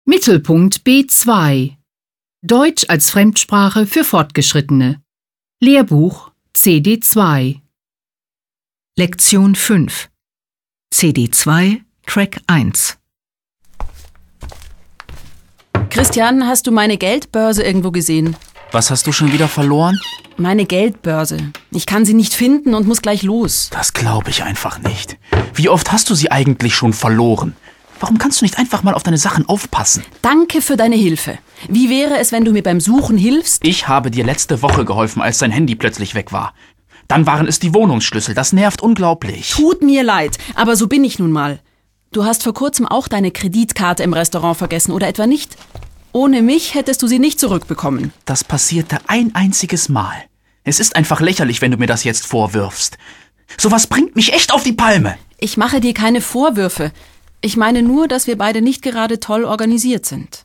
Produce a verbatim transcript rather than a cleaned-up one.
Mittelpunkt B zwei. Deutsch als Fremdsprache für Fortgeschrittene. Lehrbuch C D zwei. Lektion fünf. C D zwei, Track eins. Christian, hast du meine Geldbörse irgendwo gesehen? Was hast du schon wieder verloren? Meine Geldbörse. Ich kann sie nicht finden und muss gleich los. Das glaube ich einfach nicht. Wie oft hast du sie eigentlich schon verloren? Warum kannst du nicht einfach mal auf deine Sachen aufpassen? Danke für deine Hilfe. Wie wäre es, wenn du mir beim Suchen hilfst? Ich habe dir letzte Woche geholfen, als dein Handy plötzlich weg war. Dann waren es die Wohnungsschlüssel. Das nervt unglaublich. Tut mir leid, aber so bin ich nun mal. Du hast vor kurzem auch deine Kreditkarte im Restaurant vergessen, oder etwa nicht? Ohne mich hättest du sie nicht zurückbekommen. Das passierte ein einziges Mal. Es ist einfach lächerlich, wenn du mir das jetzt vorwirfst. Sowas bringt mich echt auf die Palme. Ich mache dir keine Vorwürfe. Ich meine nur, dass wir beide nicht gerade toll organisiert sind.